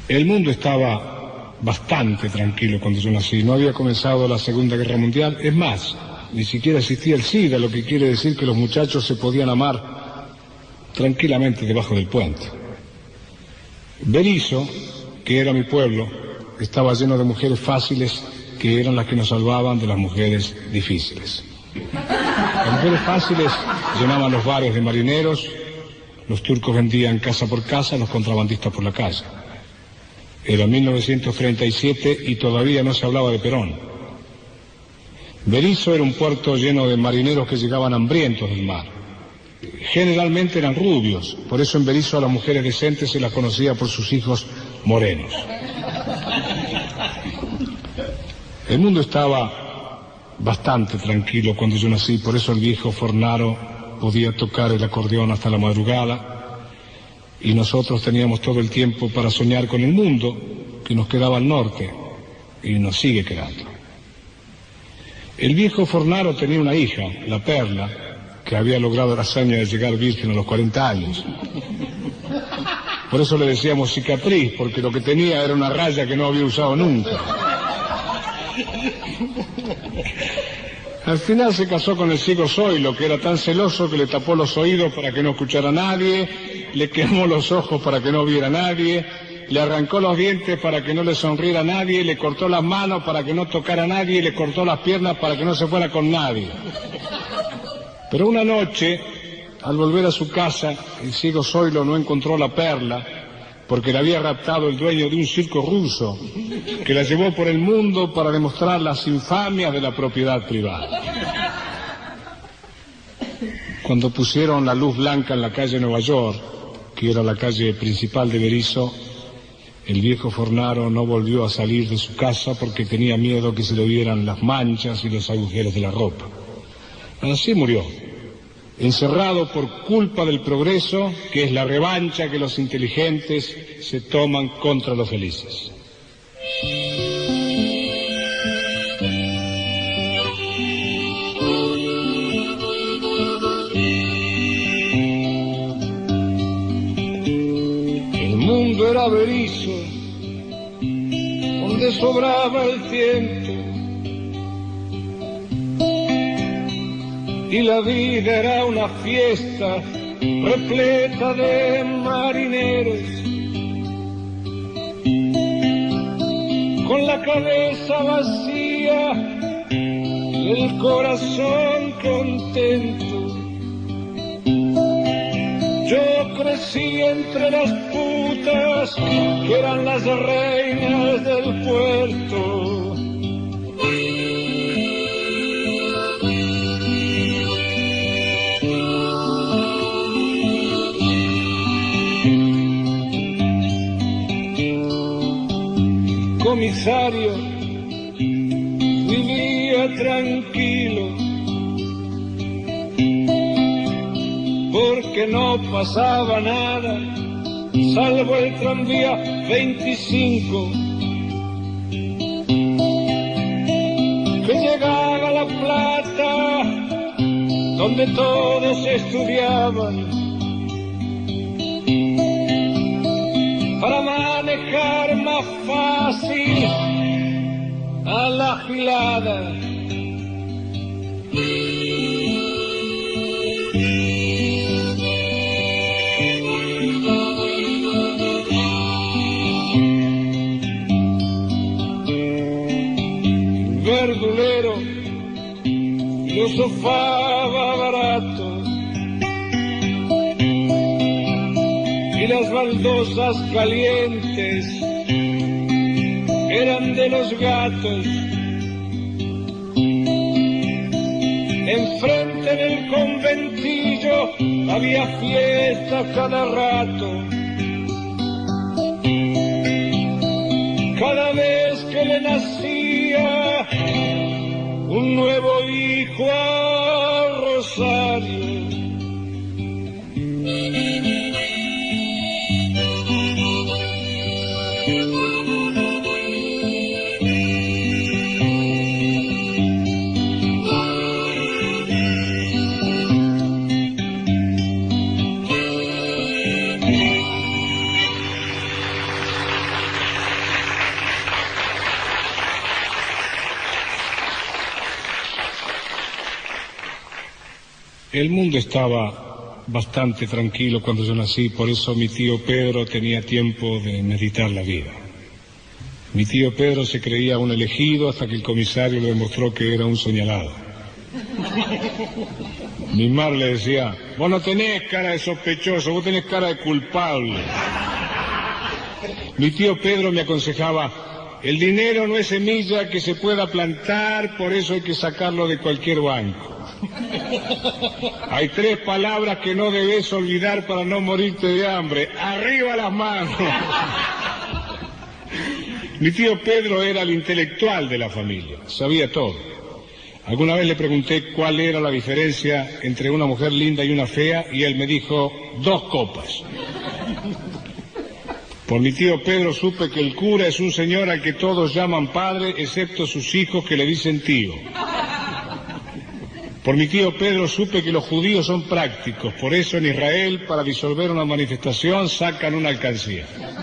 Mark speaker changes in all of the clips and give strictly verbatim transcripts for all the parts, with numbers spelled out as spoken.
Speaker 1: El mundo estaba bastante tranquilo cuando yo nací. No había comenzado la Segunda Guerra Mundial. Es más, ni siquiera existía el SIDA, lo que quiere decir que los muchachos se podían amar tranquilamente debajo del puente. Berisso, que era mi pueblo, estaba lleno de mujeres fáciles que eran las que nos salvaban de las mujeres difíciles. Las mujeres fáciles llenaban los bares de marineros, los turcos vendían casa por casa, los contrabandistas por la calle. Era mil novecientos treinta y siete y todavía no se hablaba de Perón. Berisso era un puerto lleno de marineros que llegaban hambrientos del mar. Generalmente eran rubios, por eso en Berisso a las mujeres decentes se las conocía por sus hijos morenos. El mundo estaba bastante tranquilo cuando yo nací, por eso el viejo Fornaro podía tocar el acordeón hasta la madrugada y nosotros teníamos todo el tiempo para soñar con el mundo que nos quedaba al norte y nos sigue quedando. El viejo Fornaro tenía una hija, la Perla, que había logrado la hazaña de llegar virgen a los cuarenta años. Por eso le decíamos cicatriz, porque lo que tenía era una raya que no había usado nunca. Al final se casó con el ciego Zoilo, que era tan celoso que le tapó los oídos para que no escuchara a nadie, le quemó los ojos para que no viera a nadie, le arrancó los dientes para que no le sonriera a nadie, le cortó las manos para que no tocara a nadie y le cortó las piernas para que no se fuera con nadie. Pero una noche, al volver a su casa, el ciego Zoilo no encontró la Perla porque la había raptado el dueño de un circo ruso que la llevó por el mundo para demostrar las infamias de la propiedad privada. Cuando pusieron la luz blanca en la calle Nueva York, que era la calle principal de Berisso, el viejo Fornaro no volvió a salir de su casa porque tenía miedo que se le vieran las manchas y los agujeros de la ropa. Así murió, encerrado por culpa del progreso, que es la revancha que los inteligentes se toman contra los felices. El mundo era Berisso, donde sobraba el tiempo, y la vida era una fiesta repleta de marineros, con la cabeza vacía y el corazón contento. Yo crecí entre las putas que eran las reinas del puerto. Comisario vivía tranquilo porque no pasaba nada, salvo el tranvía veinticinco que llegaba a La Plata, donde todos estudiaban, para manejar más fácil a la gilada. Verdulero filosofaba barato y las baldosas calientes eran de los gatos. Enfrente del conventillo había fiesta cada rato. Cada vez que le nacía un nuevo hijo a Rosario, El mundo estaba bastante tranquilo cuando yo nací, por eso mi tío Pedro tenía tiempo de meditar la vida. Mi tío Pedro se creía un elegido hasta que el comisario le demostró que era un señalado. Mi madre le decía, vos no tenés cara de sospechoso, vos tenés cara de culpable. Mi tío Pedro me aconsejaba, el dinero no es semilla que se pueda plantar, por eso hay que sacarlo de cualquier banco. Hay tres palabras que no debes olvidar para no morirte de hambre. ¡Arriba las manos! Mi tío Pedro era el intelectual de la familia, sabía todo. Alguna vez le pregunté cuál era la diferencia entre una mujer linda y una fea, y él me dijo, dos copas. Por mi tío Pedro supe que el cura es un señor al que todos llaman padre, excepto sus hijos que le dicen tío. Por mi tío Pedro supe que los judíos son prácticos, por eso en Israel, para disolver una manifestación, sacan una alcancía.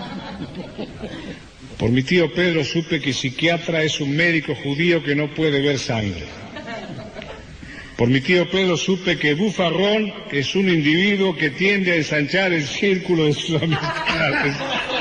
Speaker 1: Por mi tío Pedro supe que psiquiatra es un médico judío que no puede ver sangre. Por mi tío Pedro supe que bufarrón es un individuo que tiende a ensanchar el círculo de sus amistades.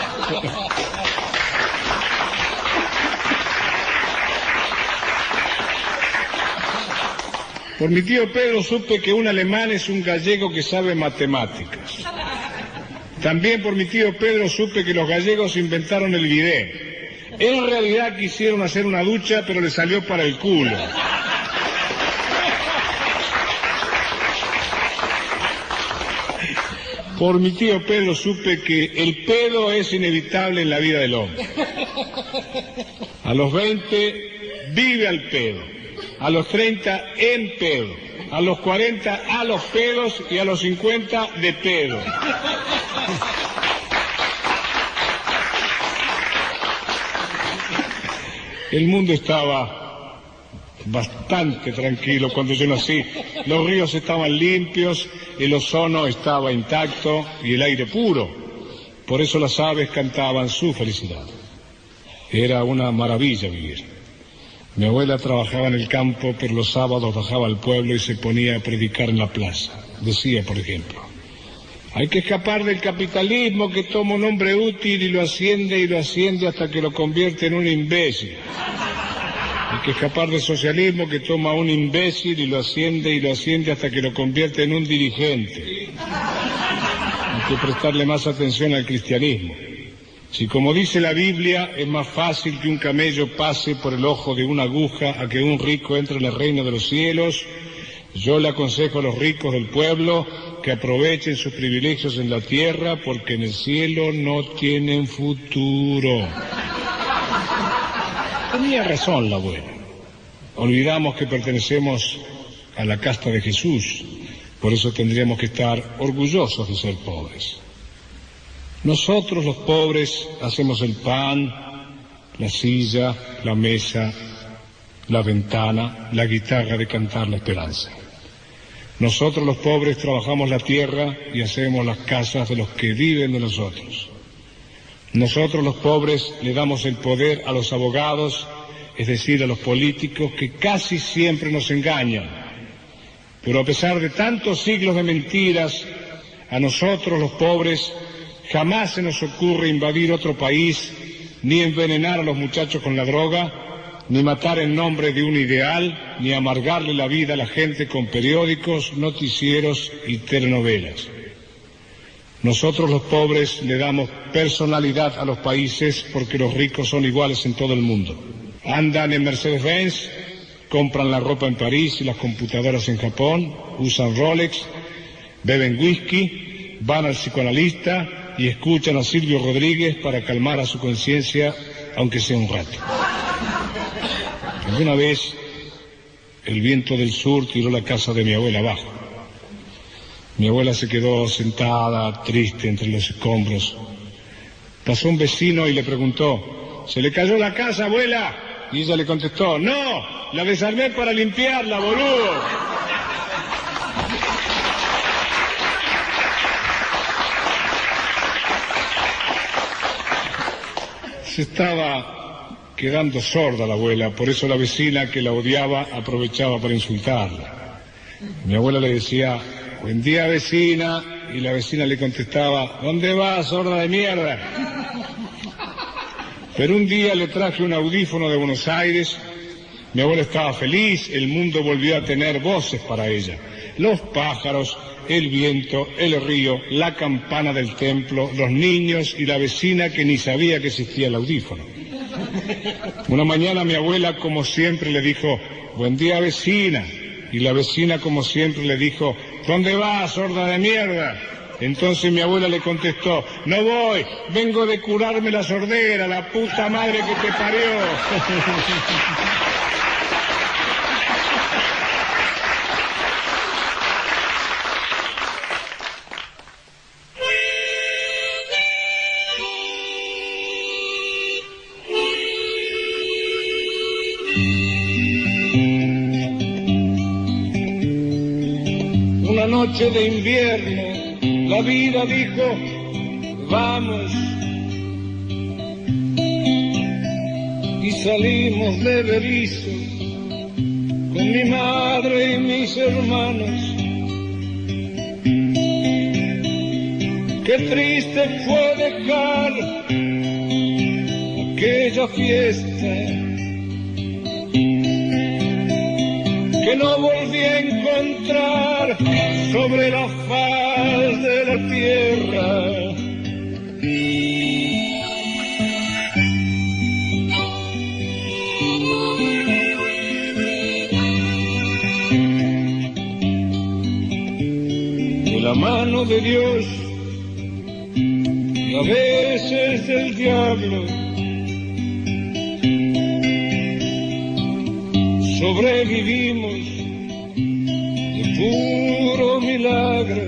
Speaker 1: Por mi tío Pedro supe que un alemán es un gallego que sabe matemáticas. También por mi tío Pedro supe que los gallegos inventaron el bidet. En realidad quisieron hacer una ducha, pero le salió para el culo. Por mi tío Pedro supe que el pedo es inevitable en la vida del hombre. A los veinte vive al pedo, a los treinta en pedo, a los cuarenta a los pedos y a los cincuenta de pedo. El mundo estaba bastante tranquilo cuando yo nací. Los ríos estaban limpios, el ozono estaba intacto y el aire puro. Por eso las aves cantaban su felicidad. Era una maravilla vivir. Mi abuela trabajaba en el campo, pero los sábados bajaba al pueblo y se ponía a predicar en la plaza. Decía, por ejemplo, hay que escapar del capitalismo que toma un hombre útil y lo asciende y lo asciende hasta que lo convierte en un imbécil. Hay que escapar del socialismo que toma a un imbécil y lo asciende y lo asciende hasta que lo convierte en un dirigente. Hay que prestarle más atención al cristianismo. Si, como dice la Biblia, es más fácil que un camello pase por el ojo de una aguja a que un rico entre en el reino de los cielos, yo le aconsejo a los ricos del pueblo que aprovechen sus privilegios en la tierra, porque en el cielo no tienen futuro. Tenía razón la abuela. Olvidamos que pertenecemos a la casta de Jesús, por eso tendríamos que estar orgullosos de ser pobres. Nosotros los pobres hacemos el pan, la silla, la mesa, la ventana, la guitarra de cantar la esperanza. Nosotros los pobres trabajamos la tierra y hacemos las casas de los que viven de nosotros. Nosotros los pobres le damos el poder a los abogados, es decir, a los políticos que casi siempre nos engañan. Pero a pesar de tantos siglos de mentiras, a nosotros los pobres jamás se nos ocurre invadir otro país, ni envenenar a los muchachos con la droga, ni matar en nombre de un ideal, ni amargarle la vida a la gente con periódicos, noticieros y telenovelas. Nosotros los pobres le damos personalidad a los países porque los ricos son iguales en todo el mundo. Andan en Mercedes-Benz, compran la ropa en París y las computadoras en Japón, usan Rolex, beben whisky, van al psicoanalista y escuchan a Silvio Rodríguez para calmar a su conciencia, aunque sea un rato. Alguna vez el viento del sur tiró la casa de mi abuela abajo. Mi abuela se quedó sentada, triste, entre los escombros. Pasó un vecino y le preguntó, ¿se le cayó la casa, abuela? Y ella le contestó, no, la desarmé para limpiarla, boludo. Se estaba quedando sorda la abuela, por eso la vecina que la odiaba aprovechaba para insultarla. Mi abuela le decía, buen día vecina, y la vecina le contestaba, ¿dónde vas, sorda de mierda? Pero un día le traje un audífono de Buenos Aires, mi abuela estaba feliz, el mundo volvió a tener voces para ella. Los pájaros, el viento, el río, la campana del templo, los niños y la vecina que ni sabía que existía el audífono. Una mañana mi abuela, como siempre, le dijo, buen día vecina, y la vecina, como siempre, le dijo, ¿dónde vas, sorda de mierda? Entonces mi abuela le contestó, no voy, vengo de curarme la sordera, la puta madre que te parió. Una noche de invierno, la vida dijo, vamos, y salimos de Berizo, con mi madre y mis hermanos. Qué triste fue dejar aquella fiesta, que no volví a encontrar sobre la faz de la tierra. De la mano de Dios y a veces del diablo, sobrevivimos de puro milagro,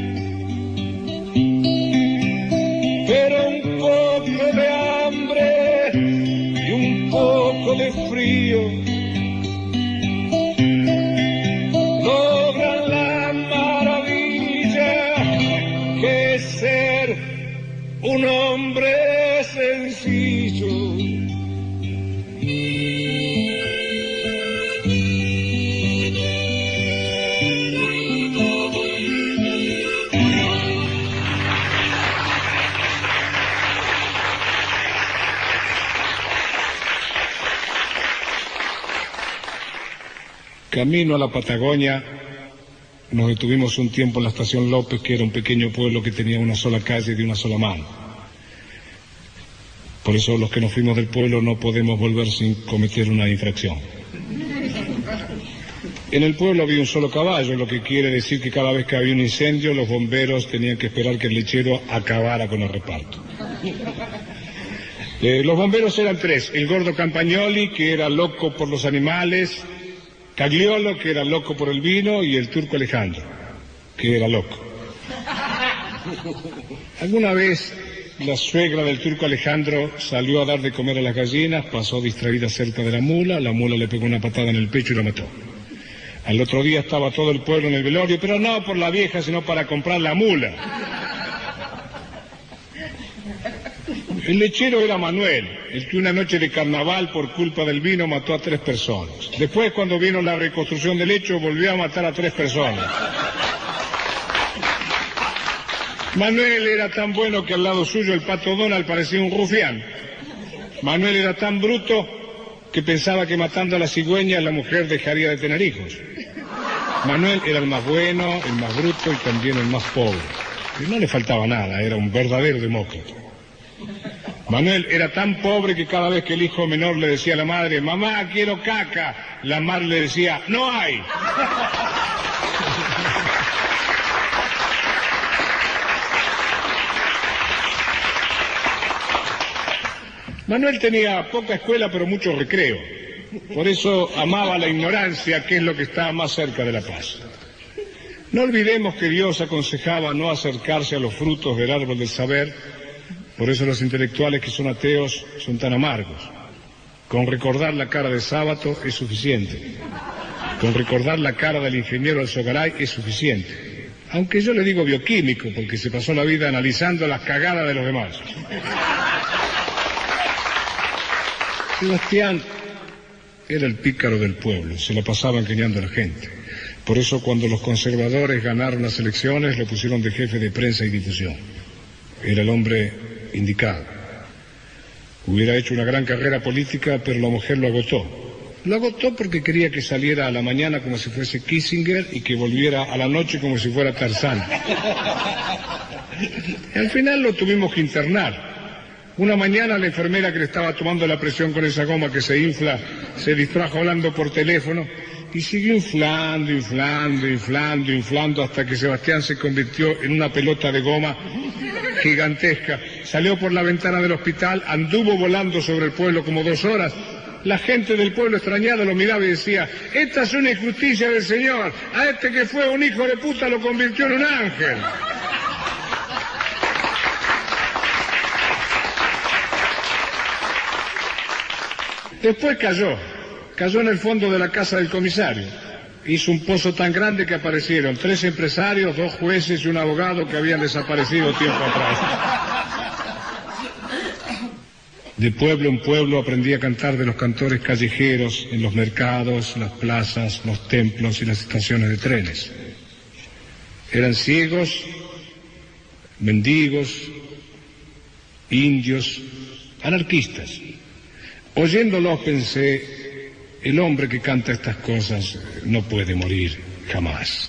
Speaker 1: pero un poco de hambre y un poco de frío logran la maravilla que es ser un hombre sencillo. Camino a la Patagonia, nos detuvimos un tiempo en la estación López, que era un pequeño pueblo que tenía una sola calle de una sola mano. Por eso los que nos fuimos del pueblo no podemos volver sin cometer una infracción. En el pueblo había un solo caballo, lo que quiere decir que cada vez que había un incendio, los bomberos tenían que esperar que el lechero acabara con el reparto. Eh, los bomberos eran tres: el gordo Campagnoli, que era loco por los animales, Cagliolo, que era loco por el vino, y el turco Alejandro, que era loco. Alguna vez la suegra del turco Alejandro salió a dar de comer a las gallinas, pasó distraída cerca de la mula, la mula le pegó una patada en el pecho y la mató. Al otro día estaba todo el pueblo en el velorio, pero no por la vieja, sino para comprar la mula. El lechero era Manuel, el que una noche de carnaval por culpa del vino mató a tres personas. Después, cuando vino la reconstrucción del hecho, volvió a matar a tres personas. Manuel era tan bueno que al lado suyo el Pato Donald parecía un rufián. Manuel era tan bruto que pensaba que matando a la cigüeña la mujer dejaría de tener hijos. Manuel era el más bueno, el más bruto y también el más pobre. Y no le faltaba nada, era un verdadero demócrata. Manuel era tan pobre que cada vez que el hijo menor le decía a la madre, mamá, quiero caca, la madre le decía, no hay. Manuel tenía poca escuela pero mucho recreo. Por eso amaba la ignorancia, que es lo que está más cerca de la paz. No olvidemos que Dios aconsejaba no acercarse a los frutos del árbol del saber. Por eso los intelectuales que son ateos son tan amargos. Con recordar la cara de Sábato es suficiente. Con recordar la cara del ingeniero Alzogaray es suficiente. Aunque yo le digo bioquímico, porque se pasó la vida analizando las cagadas de los demás. Sebastián era el pícaro del pueblo, se la pasaba engañando a la gente. Por eso cuando los conservadores ganaron las elecciones lo pusieron de jefe de prensa y difusión. Era el hombre indicado. Hubiera hecho una gran carrera política, pero la mujer lo agotó. Lo agotó porque quería que saliera a la mañana como si fuese Kissinger y que volviera a la noche como si fuera Tarzán. Y al final lo tuvimos que internar. Una mañana la enfermera que le estaba tomando la presión con esa goma que se infla, se distrajo hablando por teléfono y siguió inflando, inflando, inflando, inflando hasta que Sebastián se convirtió en una pelota de goma gigantesca. Salió por la ventana del hospital, anduvo volando sobre el pueblo como dos horas. La gente del pueblo extrañada lo miraba y decía: esta es una injusticia del Señor, a este que fue un hijo de puta lo convirtió en un ángel. Después cayó, cayó en el fondo de la casa del comisario. Hizo un pozo tan grande que aparecieron tres empresarios, dos jueces y un abogado que habían desaparecido tiempo atrás. De pueblo en pueblo aprendí a cantar de los cantores callejeros en los mercados, las plazas, los templos y las estaciones de trenes. Eran ciegos, mendigos, indios, anarquistas. Oyéndolos pensé, el hombre que canta estas cosas no puede morir jamás.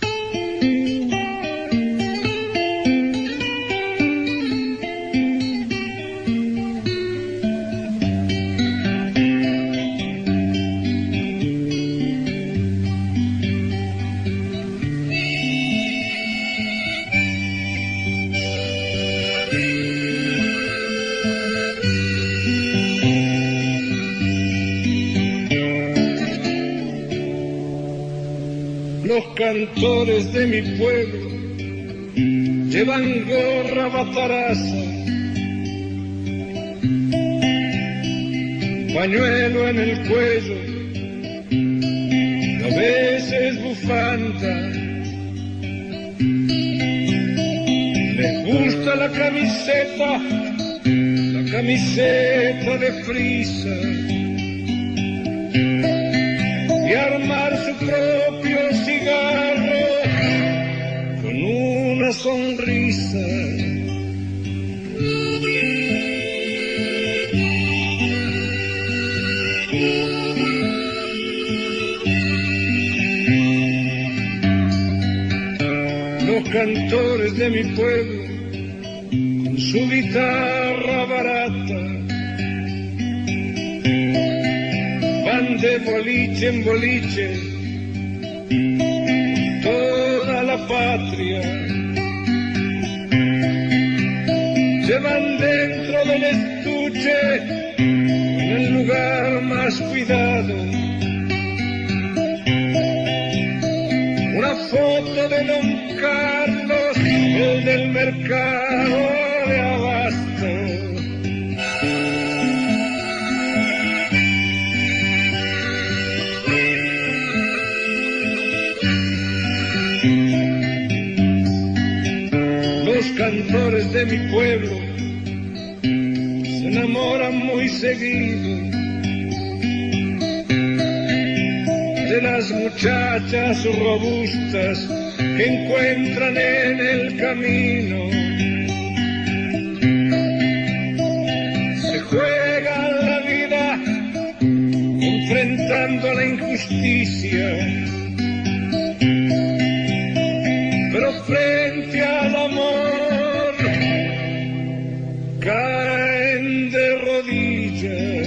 Speaker 1: Los cantores de mi pueblo llevan gorra bataraza, pañuelo en el cuello, a veces bufanda. Les gusta la camiseta, la camiseta de frisa, y armar su propio cigarro con una sonrisa. Los cantores de mi pueblo con su guitarra barata van de boliche en boliche toda la patria. Llevan dentro del estuche, en el lugar más cuidado, una foto de Don Carlos, el del mercado de abasto. Los cantores de mi pueblo se enamoran muy seguido de las muchachas robustas que encuentran en el camino. Se juegan la vida enfrentando la injusticia, pero frente al amor caen de rodillas.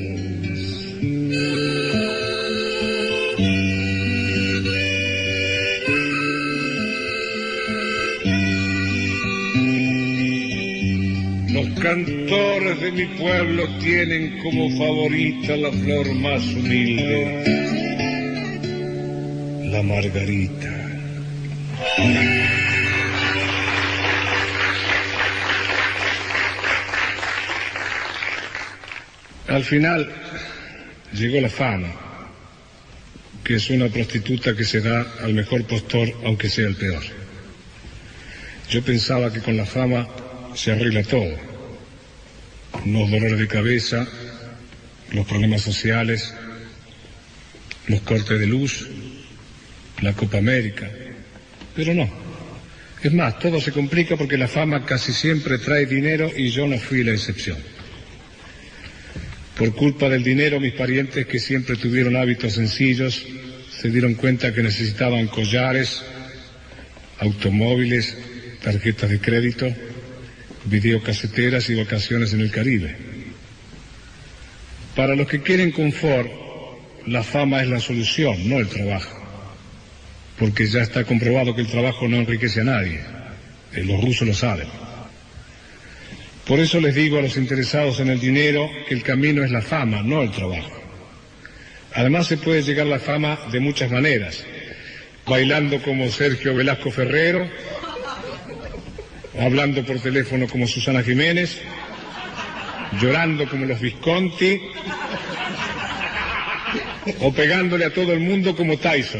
Speaker 1: Los cantores de mi pueblo tienen como favorita la flor más humilde, la margarita. Al final llegó la fama, que es una prostituta que se da al mejor postor, aunque sea el peor. Yo pensaba que con la fama se arregla todo: los dolores de cabeza, los problemas sociales, los cortes de luz, la Copa América, pero no. Es más, todo se complica porque la fama casi siempre trae dinero y yo no fui la excepción. Por culpa del dinero, mis parientes, que siempre tuvieron hábitos sencillos, se dieron cuenta que necesitaban collares, automóviles, tarjetas de crédito, videocaseteras y vacaciones en el Caribe. Para los que quieren confort, la fama es la solución, no el trabajo. Porque ya está comprobado que el trabajo no enriquece a nadie. Eh, los rusos lo saben. Por eso les digo a los interesados en el dinero que el camino es la fama, no el trabajo. Además se puede llegar a la fama de muchas maneras. Bailando como Sergio Velasco Ferrero, hablando por teléfono como Susana Jiménez, llorando como los Visconti, o pegándole a todo el mundo como Tyson.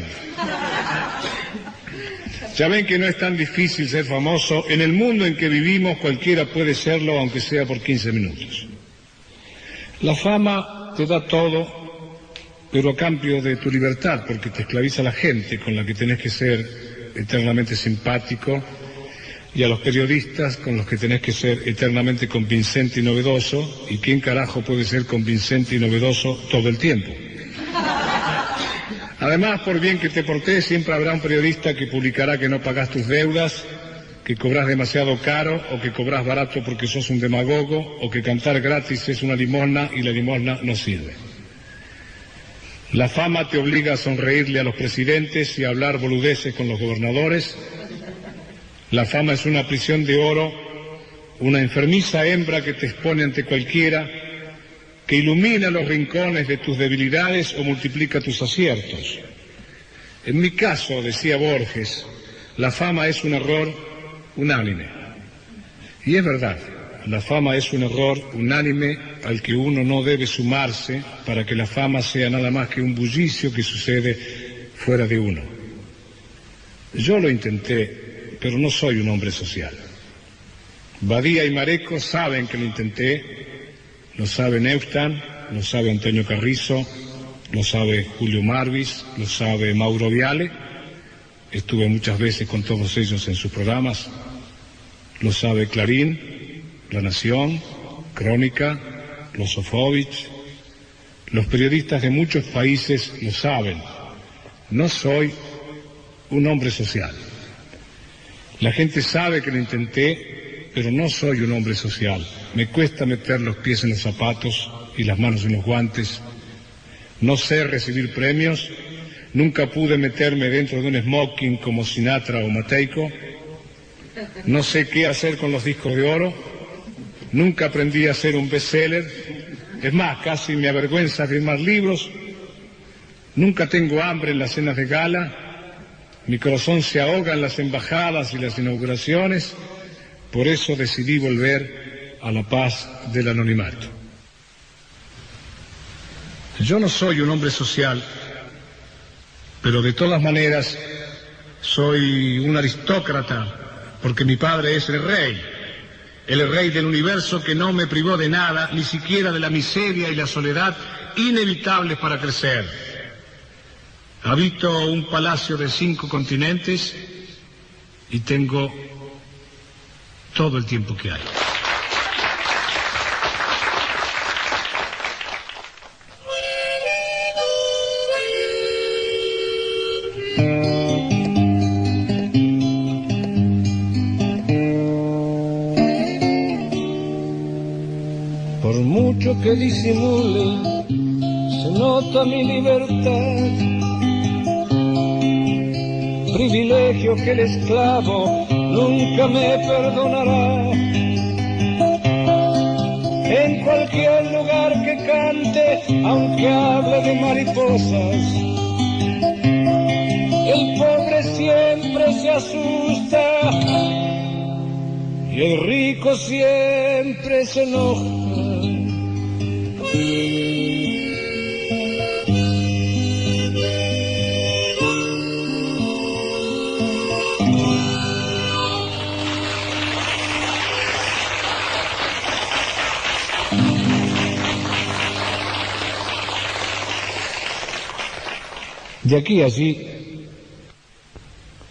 Speaker 1: Ya ven que no es tan difícil ser famoso. En el mundo en que vivimos cualquiera puede serlo, aunque sea por quince minutos. La fama te da todo, pero a cambio de tu libertad, porque te esclaviza a la gente con la que tenés que ser eternamente simpático, y a los periodistas con los que tenés que ser eternamente convincente y novedoso. ¿Y quién carajo puede ser convincente y novedoso todo el tiempo? Además, por bien que te portés, siempre habrá un periodista que publicará que no pagás tus deudas, que cobras demasiado caro, o que cobras barato porque sos un demagogo, o que cantar gratis es una limosna y la limosna no sirve. La fama te obliga a sonreírle a los presidentes y a hablar boludeces con los gobernadores. La fama es una prisión de oro, una enfermiza hembra que te expone ante cualquiera, que ilumina los rincones de tus debilidades o multiplica tus aciertos. En mi caso, decía Borges, la fama es un error unánime. Y es verdad, la fama es un error unánime al que uno no debe sumarse para que la fama sea nada más que un bullicio que sucede fuera de uno. Yo lo intenté, pero no soy un hombre social. Badía y Mareco saben que lo intenté. Lo sabe Neustan, lo sabe Antonio Carrizo, lo sabe Julio Marvis, lo sabe Mauro Viale. Estuve muchas veces con todos ellos en sus programas. Lo sabe Clarín, La Nación, Crónica, los Sofovich. Los periodistas de muchos países lo saben. No soy un hombre social. La gente sabe que lo intenté, pero no soy un hombre social. Me cuesta meter los pies en los zapatos y las manos en los guantes. No sé recibir premios. Nunca pude meterme dentro de un smoking como Sinatra o Mateico. No sé qué hacer con los discos de oro. Nunca aprendí a ser un bestseller. Es más, casi me avergüenza firmar libros. Nunca tengo hambre en las cenas de gala. Mi corazón se ahoga en las embajadas y las inauguraciones. Por eso decidí volver a la paz del anonimato. Yo no soy un hombre social, pero de todas maneras soy un aristócrata, porque mi padre es el rey, el rey del universo que no me privó de nada, ni siquiera de la miseria y la soledad inevitables para crecer. Habito un palacio de cinco continentes y tengo todo el tiempo que hay.
Speaker 2: Por mucho que disimule, se nota mi libertad. Privilegio que el esclavo nunca me perdonará. En cualquier lugar que cante, aunque hable de mariposas, el pobre siempre se asusta y el rico siempre se enoja.
Speaker 1: De aquí a allí,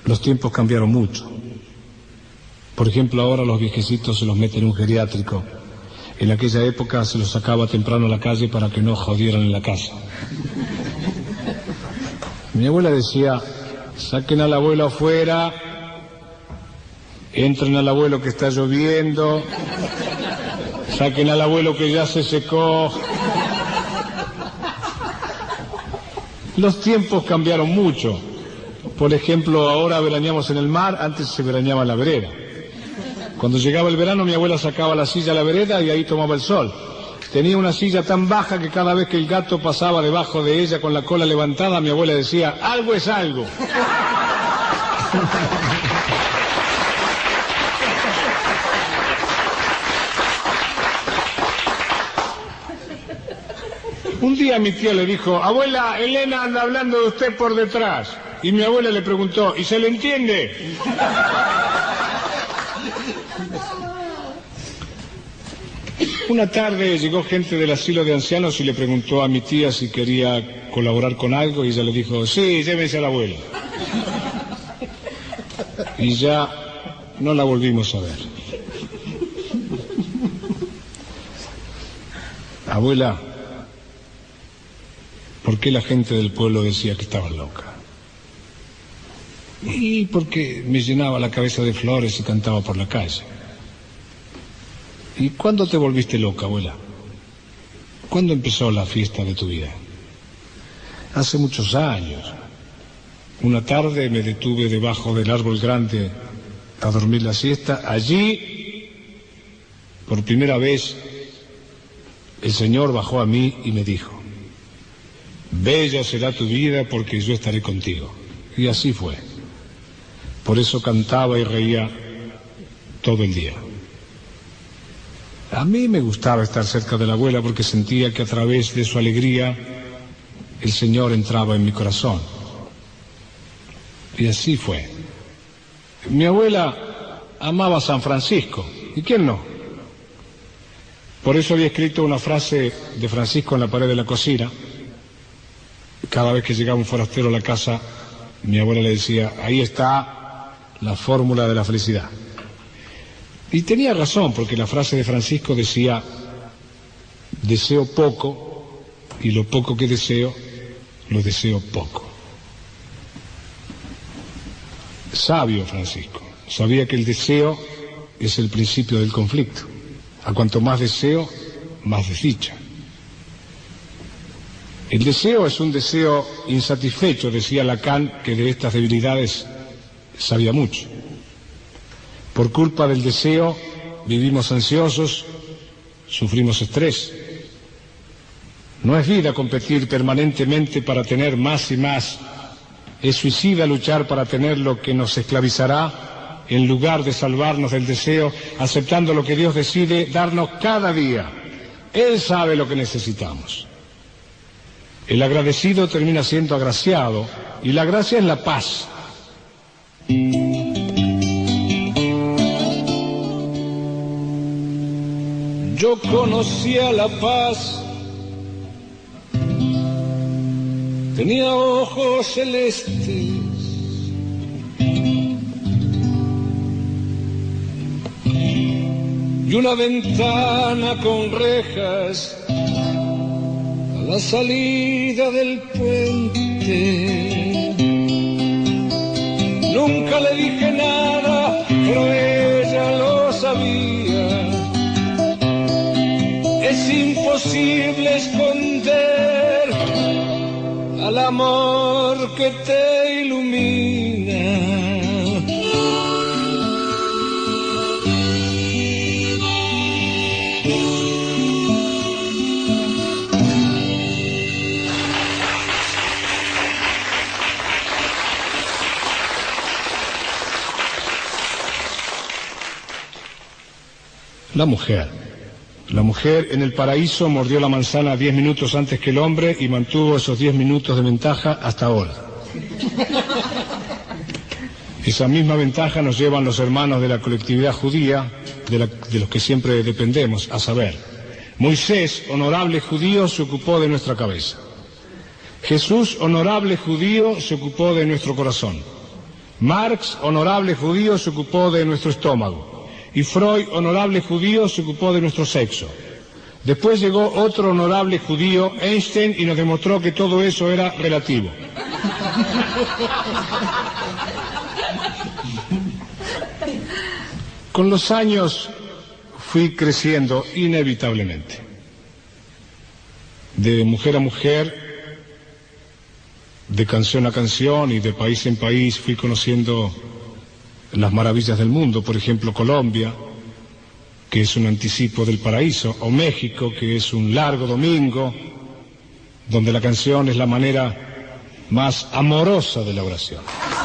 Speaker 1: Los tiempos cambiaron mucho. Por ejemplo, ahora los viejecitos se los meten en un geriátrico. En aquella época se los sacaba temprano a la calle para que no jodieran en la casa. Mi abuela decía, saquen al abuelo afuera, entren al abuelo que está lloviendo, saquen al abuelo que ya se secó. Los tiempos cambiaron mucho. Por ejemplo, ahora veraneamos en el mar, antes se veraneaba en la vereda. Cuando llegaba el verano, mi abuela sacaba la silla a la vereda y ahí tomaba el sol. Tenía una silla tan baja que cada vez que el gato pasaba debajo de ella con la cola levantada, mi abuela decía, algo es algo. Un día mi tía le dijo, abuela, Elena anda hablando de usted por detrás. Y mi abuela le preguntó, ¿y se le entiende? Una tarde llegó gente del asilo de ancianos y le preguntó a mi tía si quería colaborar con algo y ella le dijo, sí, llévense a la abuela. Y ya no la volvimos a ver. Abuela, ¿por qué la gente del pueblo decía que estaba loca? Y porque me llenaba la cabeza de flores y cantaba por la calle. ¿Y cuándo te volviste loca, abuela? ¿Cuándo empezó la fiesta de tu vida? Hace muchos años. Una tarde me detuve debajo del árbol grande a dormir la siesta. Allí, por primera vez, el Señor bajó a mí y me dijo, bella será tu vida porque yo estaré contigo. Y así fue. Por eso cantaba y reía todo el día. A mí me gustaba estar cerca de la abuela porque sentía que a través de su alegría el Señor entraba en mi corazón. Y así fue. Mi abuela amaba a San Francisco. ¿Y quién no? Por eso había escrito una frase de Francisco en la pared de la cocina. Cada vez que llegaba un forastero a la casa, mi abuela le decía, ahí está la fórmula de la felicidad. Y tenía razón, porque la frase de Francisco decía, deseo poco, y lo poco que deseo, lo deseo poco. Sabio Francisco, sabía que el deseo es el principio del conflicto. A cuanto más deseo, más desdicha. El deseo es un deseo insatisfecho, decía Lacan, que de estas debilidades sabía mucho. Por culpa del deseo vivimos ansiosos, sufrimos estrés. No es vida competir permanentemente para tener más y más. Es suicida luchar para tener lo que nos esclavizará en lugar de salvarnos del deseo, aceptando lo que Dios decide darnos cada día. Él sabe lo que necesitamos. El agradecido termina siendo agraciado y la gracia es la paz. Yo conocía la paz, tenía ojos celestes, y una ventana con rejas a la salida del puente. Nunca le dije nada, pero ella lo sabía. Es imposible esconder al amor que te ilumina. La mujer. La mujer en el paraíso mordió la manzana diez minutos antes que el hombre y mantuvo esos diez minutos de ventaja hasta ahora. Esa misma ventaja nos llevan los hermanos de la colectividad judía, de, la, de los que siempre dependemos, a saber, Moisés, honorable judío, se ocupó de nuestra cabeza. Jesús, honorable judío, se ocupó de nuestro corazón. Marx, honorable judío, se ocupó de nuestro estómago. Y Freud, honorable judío, se ocupó de nuestro sexo. Después llegó otro honorable judío, Einstein, y nos demostró que todo eso era relativo. Con los años fui creciendo inevitablemente. De mujer a mujer, de canción a canción y de país en país fui conociendo las maravillas del mundo, por ejemplo Colombia, que es un anticipo del paraíso, o México, que es un largo domingo, donde la canción es la manera más amorosa de la oración.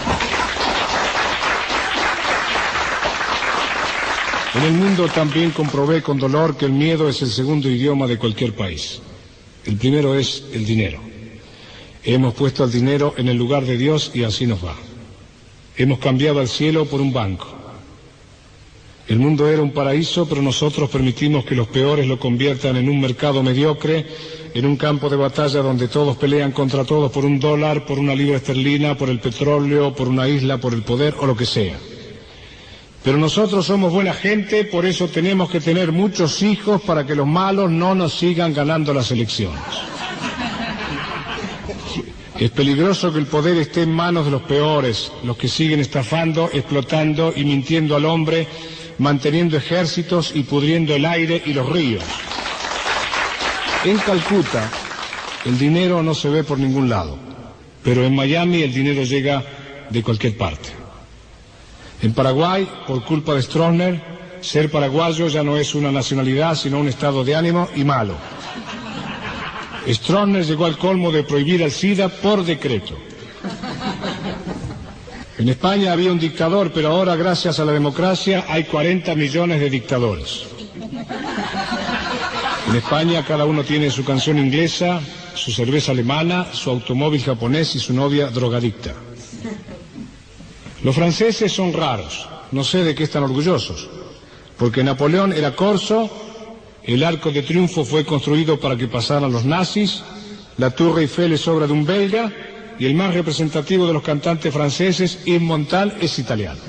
Speaker 1: En el mundo también comprobé con dolor que el miedo es el segundo idioma de cualquier país. El primero es el dinero. Hemos puesto al dinero en el lugar de Dios y así nos va. Hemos cambiado al cielo por un banco. El mundo era un paraíso, pero nosotros permitimos que los peores lo conviertan en un mercado mediocre, en un campo de batalla donde todos pelean contra todos por un dólar, por una libra esterlina, por el petróleo, por una isla, por el poder o lo que sea. Pero nosotros somos buena gente, por eso tenemos que tener muchos hijos para que los malos no nos sigan ganando las elecciones. Es peligroso que el poder esté en manos de los peores, los que siguen estafando, explotando y mintiendo al hombre, manteniendo ejércitos y pudriendo el aire y los ríos. En Calcuta, el dinero no se ve por ningún lado, pero en Miami el dinero llega de cualquier parte. En Paraguay, por culpa de Stroessner, ser paraguayo ya no es una nacionalidad, sino un estado de ánimo y malo. Stroessner llegó al colmo de prohibir el SIDA por decreto. En España había un dictador, pero ahora, gracias a la democracia, hay cuarenta millones de dictadores. En España cada uno tiene su canción inglesa, su cerveza alemana, su automóvil japonés y su novia drogadicta. Los franceses son raros, no sé de qué están orgullosos, porque Napoleón era corso, el Arco de Triunfo fue construido para que pasaran los nazis, la Tour Eiffel es obra de un belga, y el más representativo de los cantantes franceses, Yves Montand, es italiano.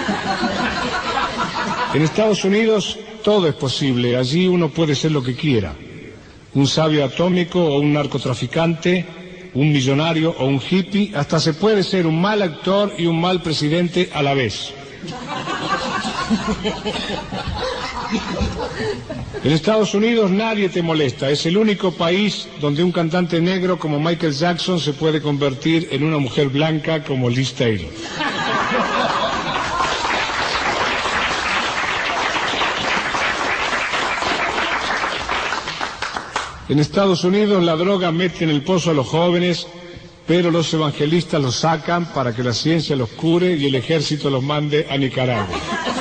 Speaker 1: En Estados Unidos todo es posible, allí uno puede ser lo que quiera, un sabio atómico o un narcotraficante, un millonario o un hippie, hasta se puede ser un mal actor y un mal presidente a la vez. En Estados Unidos nadie te molesta, es el único país donde un cantante negro como Michael Jackson se puede convertir en una mujer blanca como Liz Taylor. En Estados Unidos la droga mete en el pozo a los jóvenes, pero los evangelistas los sacan para que la ciencia los cure y el ejército los mande a Nicaragua.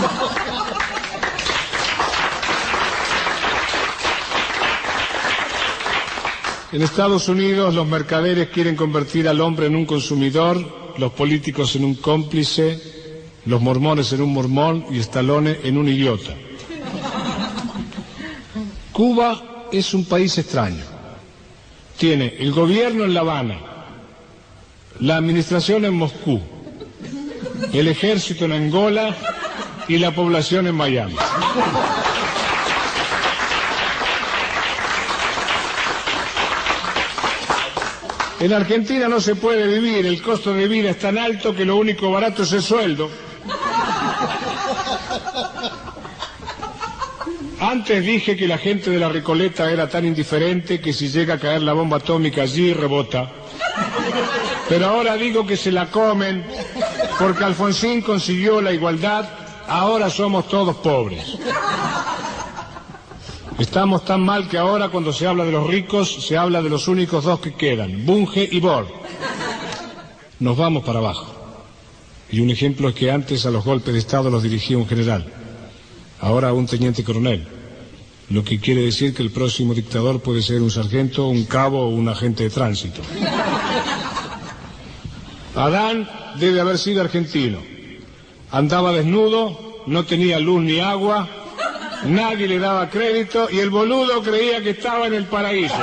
Speaker 1: En Estados Unidos los mercaderes quieren convertir al hombre en un consumidor, los políticos en un cómplice, los mormones en un mormón y Stallone en un idiota. Cuba es un país extraño. Tiene el gobierno en La Habana, la administración en Moscú, el ejército en Angola y la población en Miami. En Argentina no se puede vivir, el costo de vida es tan alto que lo único barato es el sueldo. Antes dije que la gente de la Recoleta era tan indiferente que si llega a caer la bomba atómica allí rebota. Pero ahora digo que se la comen porque Alfonsín consiguió la igualdad, ahora somos todos pobres. Estamos tan mal que ahora cuando se habla de los ricos se habla de los únicos dos que quedan, Bunge y Borg. Nos vamos para abajo. Y un ejemplo es que antes a los golpes de Estado los dirigía un general, ahora un teniente coronel, lo que quiere decir que el próximo dictador puede ser un sargento, un cabo o un agente de tránsito. Adán debe haber sido argentino. Andaba desnudo, no tenía luz ni agua, nadie le daba crédito y el boludo creía que estaba en el paraíso.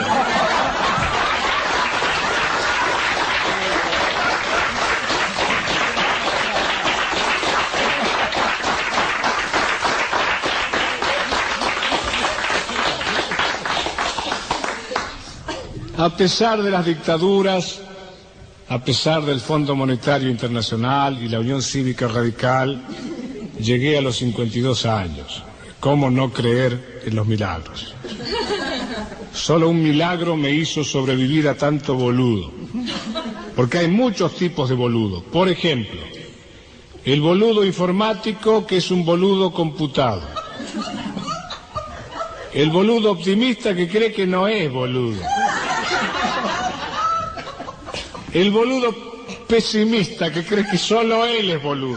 Speaker 1: A pesar de las dictaduras, a pesar del Fondo Monetario Internacional y la Unión Cívica Radical, llegué a los cincuenta y dos años. ¿Cómo no creer en los milagros? Solo un milagro me hizo sobrevivir a tanto boludo. Porque hay muchos tipos de boludo. Por ejemplo, el boludo informático, que es un boludo computado. El boludo optimista, que cree que no es boludo. El boludo pesimista, que cree que solo él es boludo.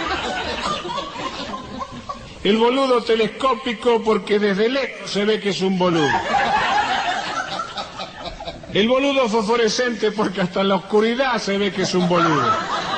Speaker 1: El boludo telescópico, porque desde lejos se ve que es un boludo. El boludo fosforescente, porque hasta en la oscuridad se ve que es un boludo.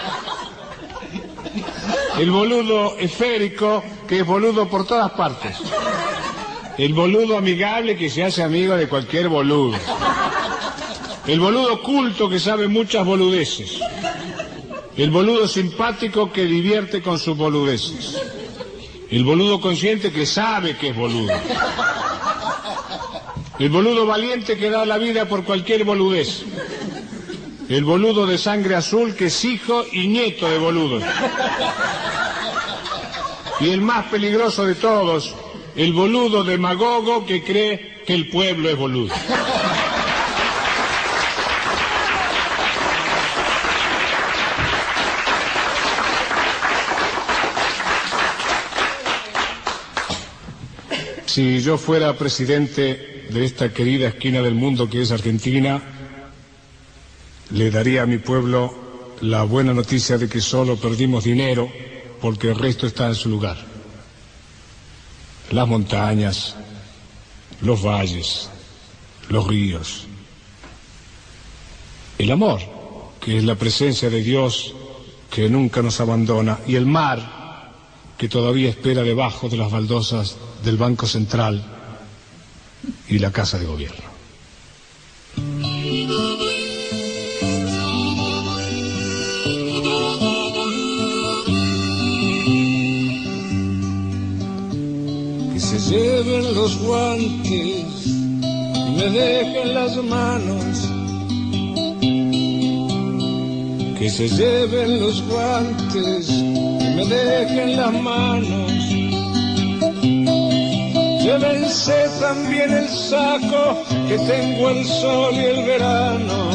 Speaker 1: El boludo esférico, que es boludo por todas partes. El boludo amigable, que se hace amigo de cualquier boludo. El boludo culto, que sabe muchas boludeces. El boludo simpático, que divierte con sus boludeces. El boludo consciente, que sabe que es boludo. El boludo valiente, que da la vida por cualquier boludez. El boludo de sangre azul, que es hijo y nieto de boludos. Y el más peligroso de todos, el boludo demagogo, que cree que el pueblo es boludo. Si yo fuera presidente de esta querida esquina del mundo que es Argentina, le daría a mi pueblo la buena noticia de que solo perdimos dinero porque el resto está en su lugar. Las montañas, los valles, los ríos. El amor, que es la presencia de Dios que nunca nos abandona, y el mar, que todavía espera debajo de las baldosas del Banco Central y la Casa de Gobierno.
Speaker 2: Que se lleven los guantes y me dejen las manos. Que se lleven los guantes y me dejen las manos. Llévense también el saco, que tengo el sol y el verano.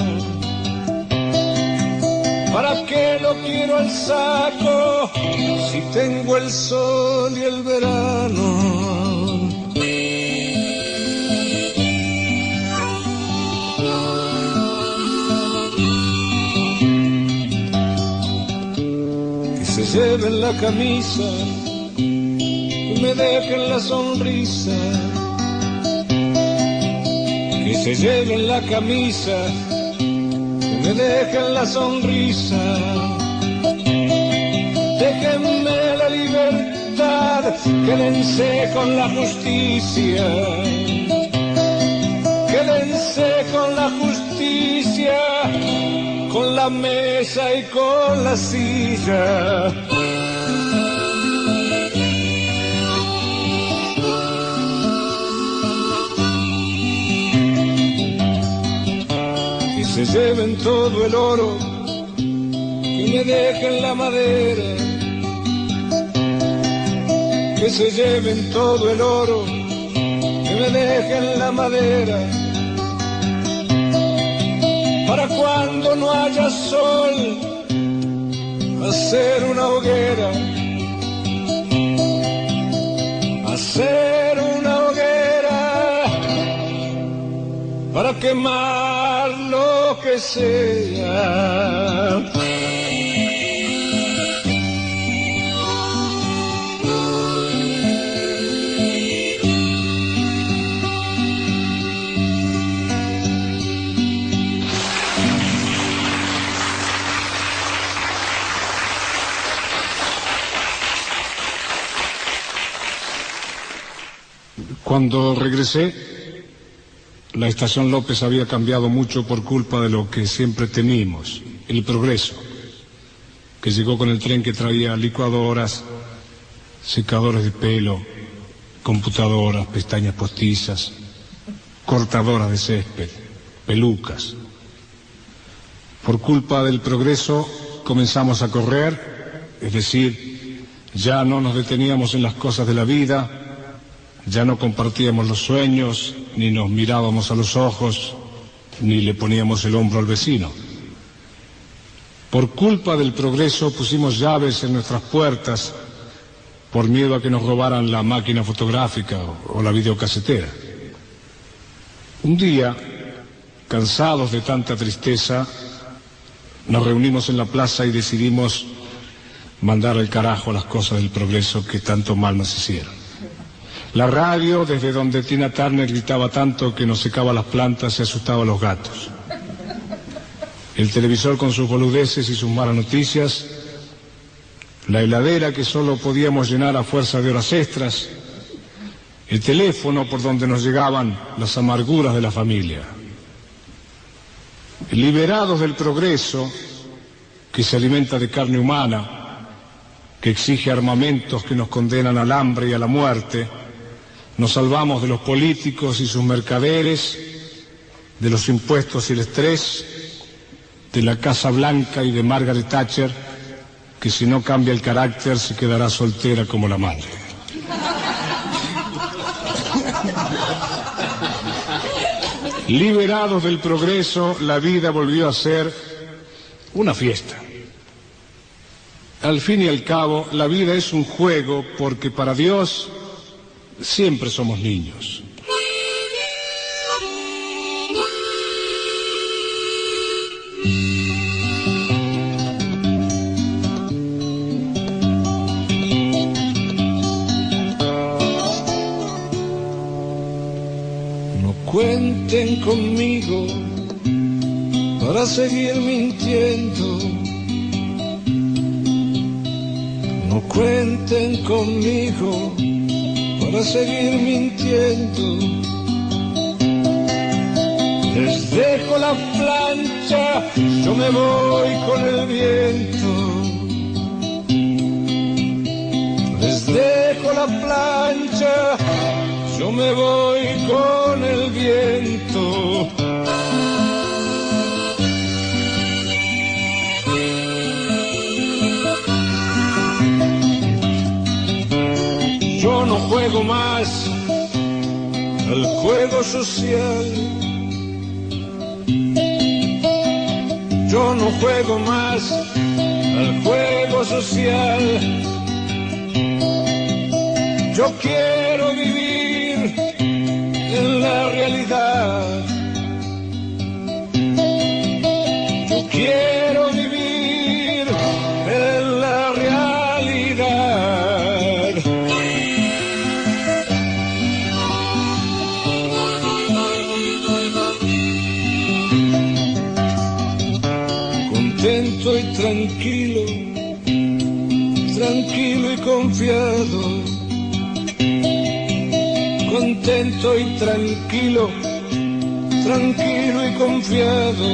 Speaker 2: ¿Para qué lo quiero el saco si tengo el sol y el verano? Que se lleven la camisa, me dejen la sonrisa, que se lleven la camisa, que me dejen la sonrisa. Déjenme la libertad, quédense con la justicia, quédense con la justicia, con la mesa y con la silla. Que se lleven todo el oro, que me dejen la madera. Que se lleven todo el oro, que me dejen la madera. Para cuando no haya sol, hacer una hoguera. Hacer una hoguera para quemar lo que sea.
Speaker 1: Cuando regresé, la Estación López había cambiado mucho por culpa de lo que siempre temimos, el progreso, que llegó con el tren que traía licuadoras, secadores de pelo, computadoras, pestañas postizas, cortadoras de césped, pelucas. Por culpa del progreso comenzamos a correr, es decir, ya no nos deteníamos en las cosas de la vida, ya no compartíamos los sueños, ni nos mirábamos a los ojos, ni le poníamos el hombro al vecino. Por culpa del progreso pusimos llaves en nuestras puertas por miedo a que nos robaran la máquina fotográfica o la videocasetera. Un día, cansados de tanta tristeza, nos reunimos en la plaza y decidimos mandar al carajo las cosas del progreso que tanto mal nos hicieron. La radio, desde donde Tina Turner gritaba tanto que nos secaba las plantas y asustaba a los gatos. El televisor con sus boludeces y sus malas noticias. La heladera que solo podíamos llenar a fuerza de horas extras. El teléfono por donde nos llegaban las amarguras de la familia. Liberados del progreso, que se alimenta de carne humana, que exige armamentos que nos condenan al hambre y a la muerte, nos salvamos de los políticos y sus mercaderes, de los impuestos y el estrés, de la Casa Blanca y de Margaret Thatcher, que si no cambia el carácter se quedará soltera como la madre. Liberados del progreso, la vida volvió a ser una fiesta. Al fin y al cabo, la vida es un juego porque para Dios siempre somos niños.
Speaker 2: Cuenten conmigo para seguir mintiendo. No cuenten conmigo para seguir mintiendo. Les dejo la plancha, yo me voy con el viento. Les dejo la plancha, yo me voy con el viento. Yo no juego más al juego social. Yo no juego más al juego social. Yo quiero vivir en la realidad. Yo quiero vivir en la realidad. Contento y tranquilo, tranquilo y confiado. Contento y tranquilo, tranquilo y confiado.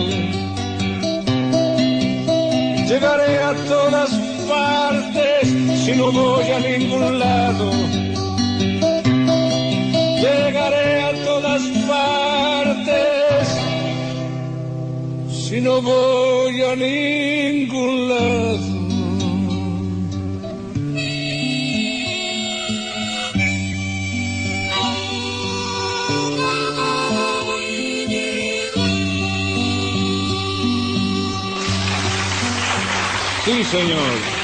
Speaker 2: Llegaré a todas partes si no voy a ningún lado. Llegaré a todas partes si no voy a ningún lado.
Speaker 1: Sí, señor.